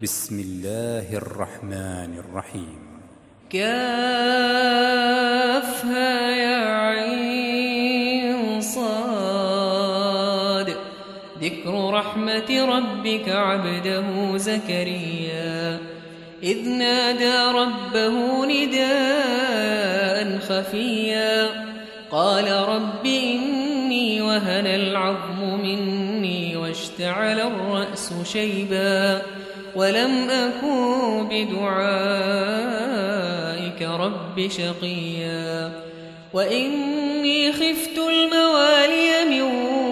بسم الله الرحمن الرحيم. كافها يا عين صاد. ذكر رحمة ربك عبده زكريا إذ نادى ربه نداء خفيا قال رب إني وهن العظم مني واشتعل الرأس شيبا ولم أكن بدعائك رب شقيا وإني خفت الموالي من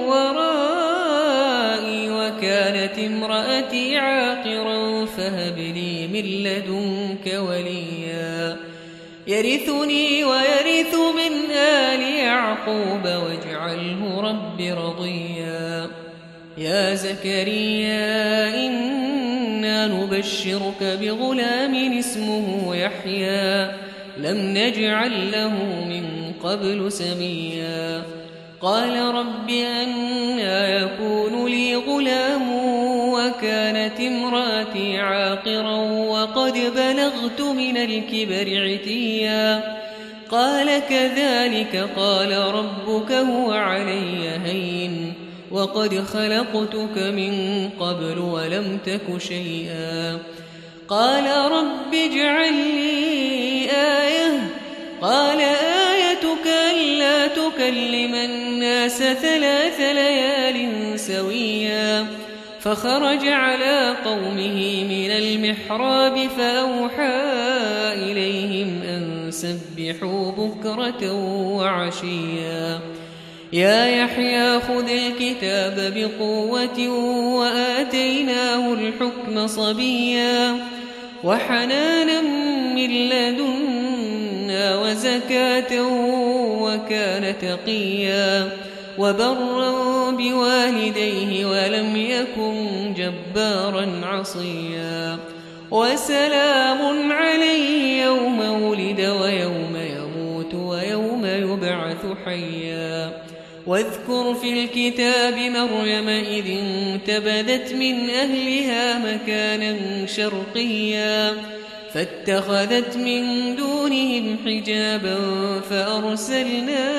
ورائي وكانت امرأتي عاقرا فهب لي من لدنك وليا يرثني ويرث من آل يعقوب واجعله رب رضيا يا زكريا إنا نبشرك بغلام اسمه يحيى لم نجعل له من قبل سميا قال رب أنى يكون لي غلام وكانت امرأتي عاقرا وقد بلغت من الكبر عتيا قال كذلك قال ربك هو علي هين وقد خلقتك من قبل ولم تك شيئا قال رب اجعل لي آية قال آيتك ألا تكلم الناس 3 ليال سويا فخرج على قومه من المحراب فأوحى إليهم أن سبحوا بكرة وعشيا يا يحيى خذ الكتاب بقوة وآتيناه الحكم صبيا وحنانا من لدنا وزكاة وكان تقيا وبرا بوالديه ولم يكن جبارا عصيا وسلام عليه يوم ولد ويوم يموت ويوم يبعث حيا واذكر في الكتاب مريم إذ انتبذت من أهلها مكانا شرقيا فاتخذت من دونهم حجابا فأرسلنا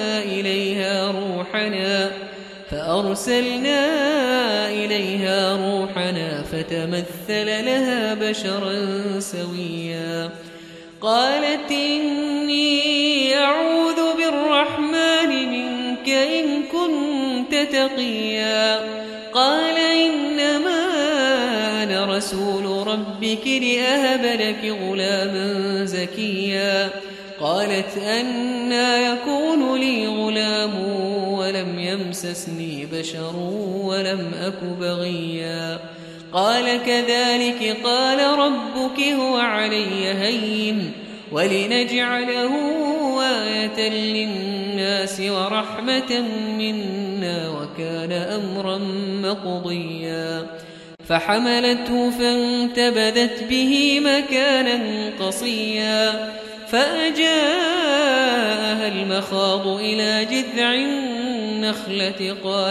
إليها روحنا فتمثل لها بشرا سويا قالت إني أعوذ بالرحمن منك إن كنت تقيا قال إنما أنا رسول ربك لأهب لك غلاما زكيا قالت أنى يكون لي غلام ولم يمسسني بشر ولم أك بغيا قال كذلك قال ربك هو علي هين ولنجعله آية للناس ورحمة منا وكان أمرا مقضيا فحملته فانتبذت به مكانا قصيا فأجاءها المخاض إلى جذع النخلة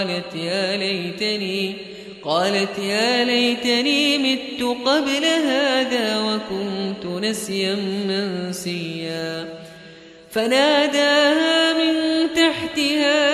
قالت يا ليتني مت قبل هذا وكنت نسيا منسيا فناداها من تحتها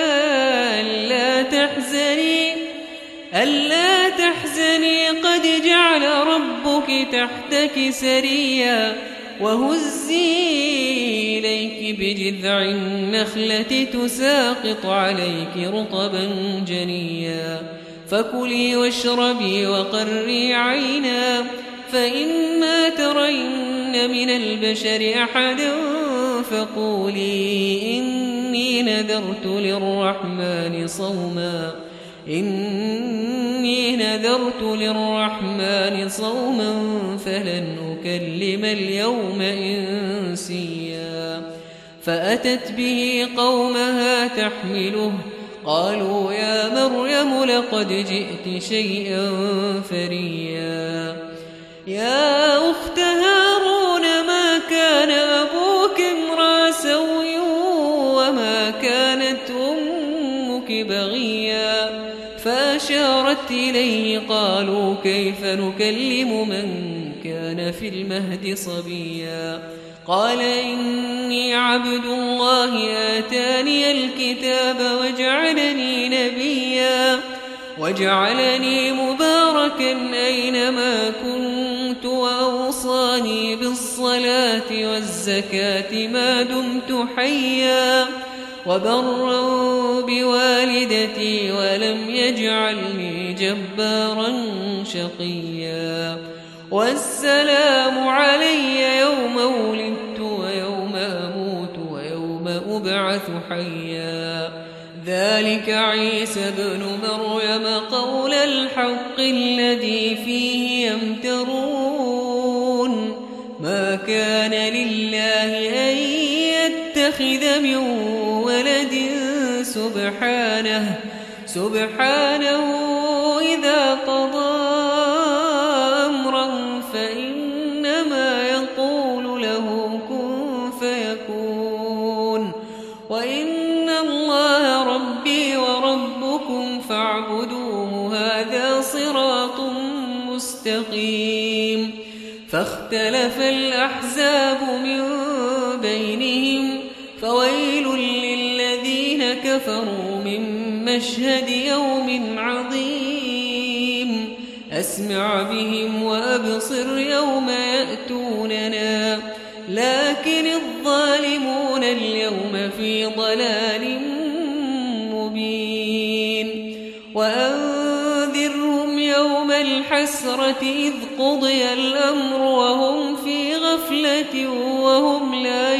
ألا تحزني قد جعل ربك تحتك سريا وهزي إليك بجذع النخلة تساقط عليك رطبا جنيا فكلي واشربي وقري عينا فإما ترين من البشر أحدا فقولي إني نذرت للرحمن صوما فلن أكلم اليوم إنسيا فأتت به قومها تحمله قالوا يا مريم لقد جئت شيئا فريا يا أخت هارون ما كان أبوك امرأ سوء وما كانت أمك بغيا فأشارت أشارت إليه قالوا كيف نكلم من كان في المهد صبيا قال إني عبد الله آتاني الكتاب وجعلني نبيا وجعلني مباركا أينما كنت وأوصاني بالصلاة والزكاة ما دمت حيا وبرا بوالدتي ولم يجعلني جبارا شقيا والسلام علي يوم ولدت ويوم أموت ويوم أبعث حيا ذلك عيسى بن مريم قول الحق الذي فيه يمترون ما كان لله أن يتخذ من ولد سبحانه إذا قضى أمرا فإنما يقول له كن فيكون وإن الله ربي وربكم فاعبدوه هذا صراط مستقيم فاختلف الأحزاب من بينهم فويل للذين كفروا من مشهد يوم عظيم أسمع بهم وأبصر يوم يأتوننا لكن الظالمون اليوم في ضلال مبين وأنذرهم يوم الحسرة إذ قضي الأمر وهم في غفلة وهم لا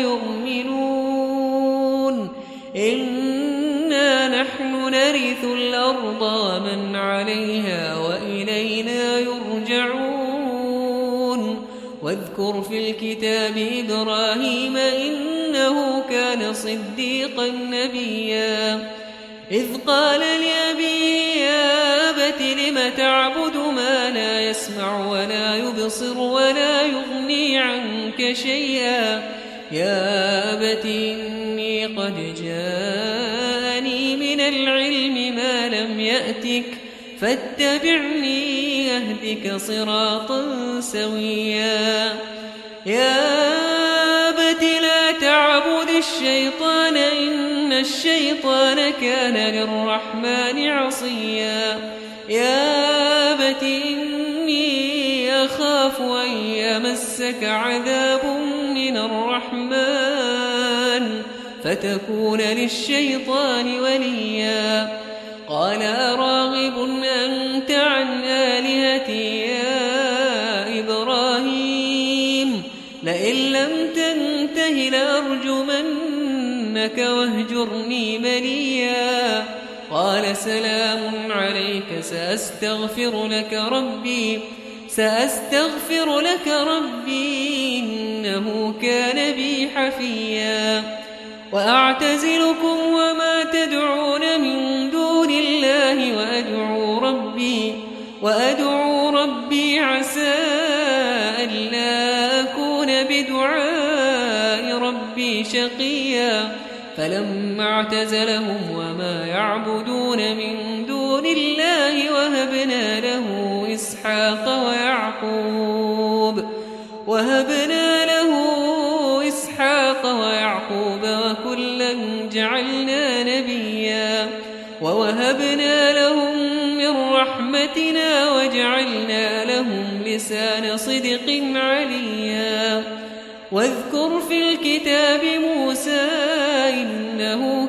يؤمنون إنا نحن نرث الأرض ومن عليها وإلينا يرجعون واذكر في الكتاب إبراهيم إنه كان صديقا نبيا إذ قال لأبيه يا أبت لم تعبد ما لا يسمع ولا يبصر ولا يغني عنك شيئا يا أبت إني قد جاءني من العلم ما لم يأتك فاتبعني يهدك صراطا سويا يا أبت لا تعبد الشيطان إن الشيطان كان للرحمن عصيا يا أبت إني أخاف أن يمسك عذاب من الرحمن فتكون للشيطان وليا قال أراغب أنت عن آلهتي يا إبراهيم لئن لم تنته لأرجمنك واهجرني مليا قال سلام عليك سأستغفر لك ربي إنه كان بي حفيا وأعتزلكم وما تدعون من دون الله وأدعو ربي عسى ألا أكون بدعاء ربي شقيا فلما اعتزلهم وما يعبدون من دون الله وهبنا له إسحاق ويعقوب وكلا جعلنا نبيا ووهبنا لهم من رحمتنا وجعلنا لهم لسان صدق عليا واذكر في الكتاب موسى إنه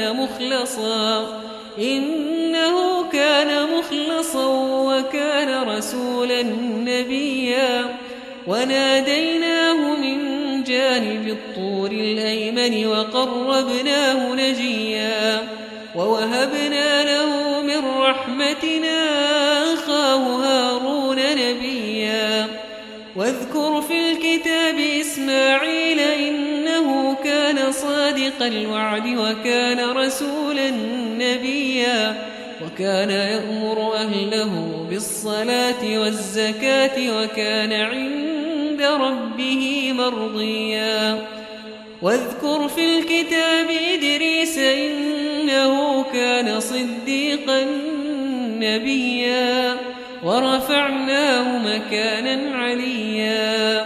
كان مخلصا وكان رسولا نبيا وناديناه من جانب الطور الأيمن وقربناه نجيا ووهبنا له من رحمتنا أخاه هارون نبيا واذكر في الكتاب إسماعيل إنه كان صادق الوعد وكان رسولا نبيا وكان يأمر أهله بالصلاة والزكاة وكان عند ربه مرضيا واذكر في الكتاب إدريس إنه كان صديقا نبيا ورفعناه مكانا عليا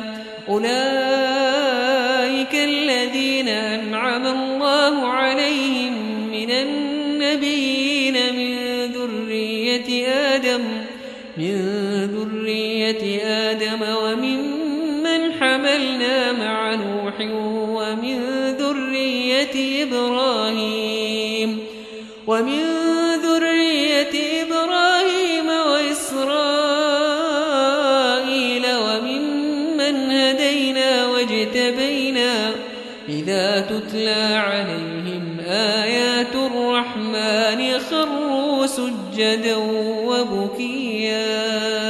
أولئك الذين أنعم الله عليهم من النبيين من ذرية آدم وممن حملنا مع نوح ومن ذرية إبراهيم وإسرائيل وممن هدينا واجتبينا إذا تتلى عليهم آيات الرحمن خروا سجدا وبكيا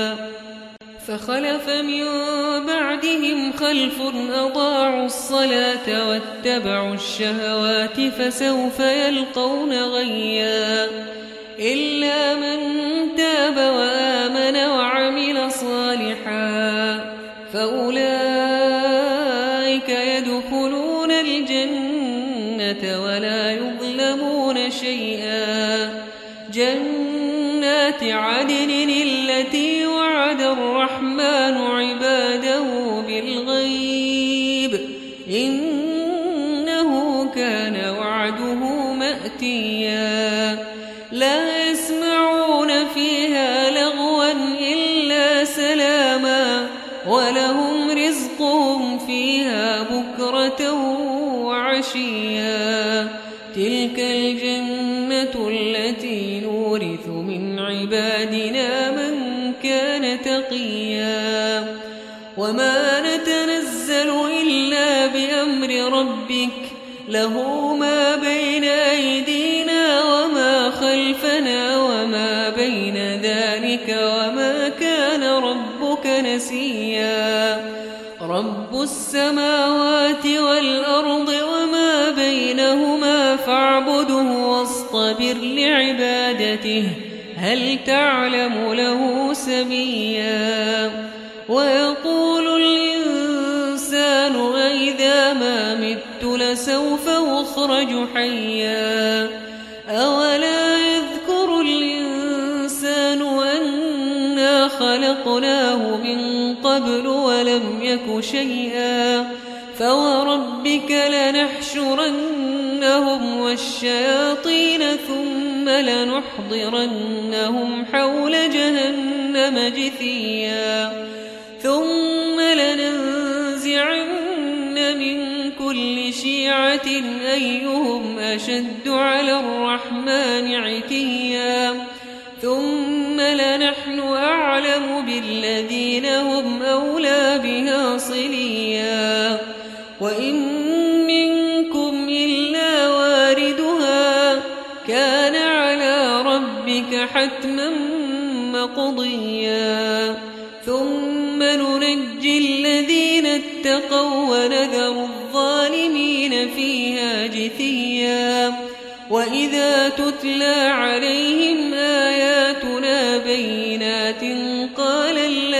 فخلف من بعدهم خلف أضاعوا الصلاة واتبعوا الشهوات فسوف يلقون غيا إلا من تاب وآمن وعمل صالحا فأولئك يدخلون الجنة ولا يظلمون شيئا جنات عدن التي وعد الرحمن عباده بالغيب إنه كان وعده مأتيا لا يسمعون فيها لغوا إلا سلاما ولهم رزقهم فيها بكرة وعشيا تلك الجنة التي نورث من عبادنا من كان تقيا وما نتنزل إلا بأمر ربك له ما بين أيدينا وما خلفنا وما بين ذلك وما كان ربك نسيا رب السماوات والأرض وما بينهما فاعبده واصطبر لعبادته هل تعلم له سميا ويقول الإنسان أإذا ما مت لسوف أخرج حيا أولا يذكر الإنسان أنا خلقناه من قبل ولم يك شيئا فوربك لنحشرنهم والشياطين ثم لنحضرنهم حول جهنم جثيا ثم لننزعن من كل شيعة أيهم أشد على الرحمن عتيا ثم لنحن أعلم بالذين هم أولى بها صليا وإن منكم إلا واردها كان على ربك حتما مقضيا ثم ننجي الذين اتقوا ونذر الظالمين فيها جثيا وإذا تتلى عليهم آياتنا بينات قال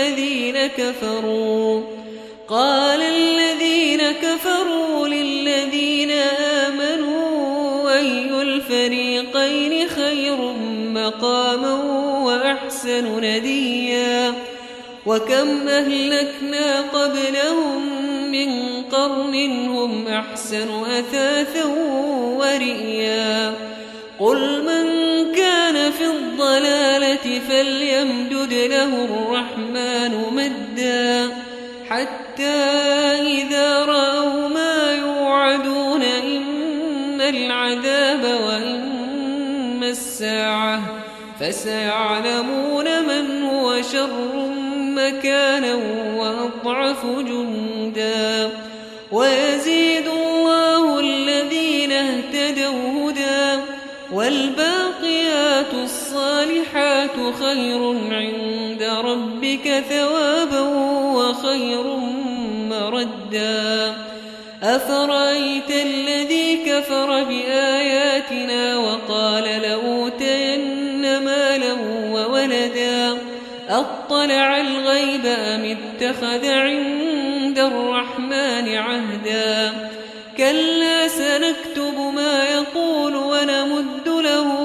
الذين كفروا للذين آمنوا أي الفريقين خير مقاما وأحسن نديا وكم أهلكنا قبلهم من قرن هم أحسن أثاثا ورئيا قل من كان في الضلالة فليمدد له الرحمن مدا حتى إذا رأوا ما يوعدون إما العذاب وإما الساعة فسيعلمون من هو شر مكانا وأضعف جندا ويزيد الله الذين اهتدوا هدى والباقيات الصالحات خير عند ربك ثوابا وخير مردا أفرأيت الذي كفر بآياتنا وقال لأوتين مالا وولدا أطلع الغيب أم اتخذ عند الرحمن عهدا كلا سنكتب ما يقول ونمد له من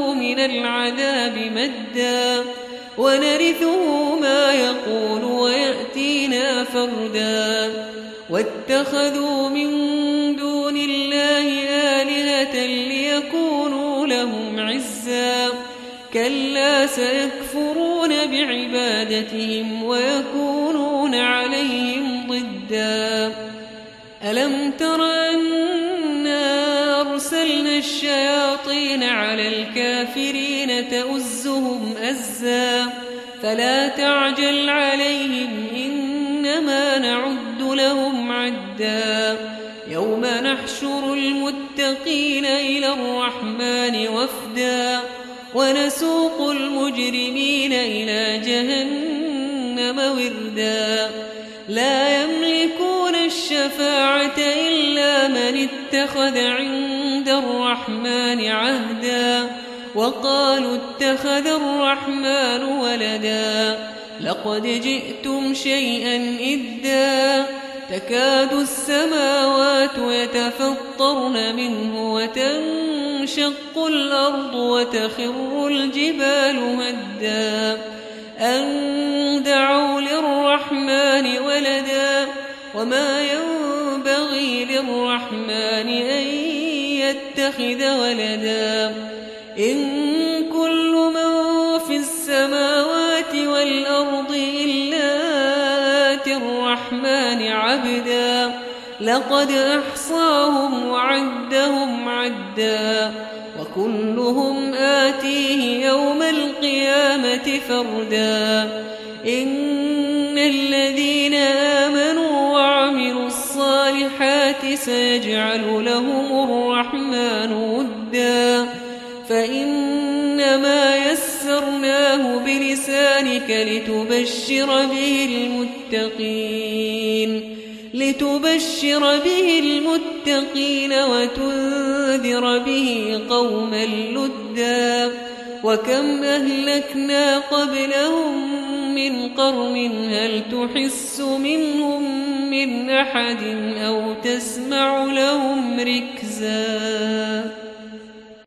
العذاب مدا ونرثه ما يقول ويأتينا فردا واتخذوا من دون الله آلهة ليكونوا لهم عزا كلا سيكفرون بعبادتهم ويكونون عليهم ضدا ألم تر أنا أرسلنا الشياطين على الكافرين تؤزهم أزا فلا تعجل عليهم إنما نعد لهم عدا يوم نحشر المتقين إلى الرحمن وفدا ونسوق المجرمين إلى جهنم وردا لا يملكون الشفاعة إلا من اتخذ عند الرحمن عهدا وقالوا اتخذ الرحمن ولدا لقد جئتم شيئا إدا تكاد السماوات يتفطرن منه وتنشق الأرض وتخر الجبال هدا أن دعوا للرحمن ولدا وما ينبغي للرحمن أن يتخذ ولدا إن كل من في السماوات والأرض إلا آتي الرحمن عبدا لقد أحصاهم وعدهم عدا وكلهم آتيه يوم القيامة فردا إن الذين آمنوا وعملوا الصالحات سيجعل لهم الرحمن ودا فإنما يسرناه بلسانك لتبشر به المتقين وتنذر به قوما لدا وكم أهلكنا قبلهم من قرن هل تحس منهم من أحد أو تسمع لهم ركزا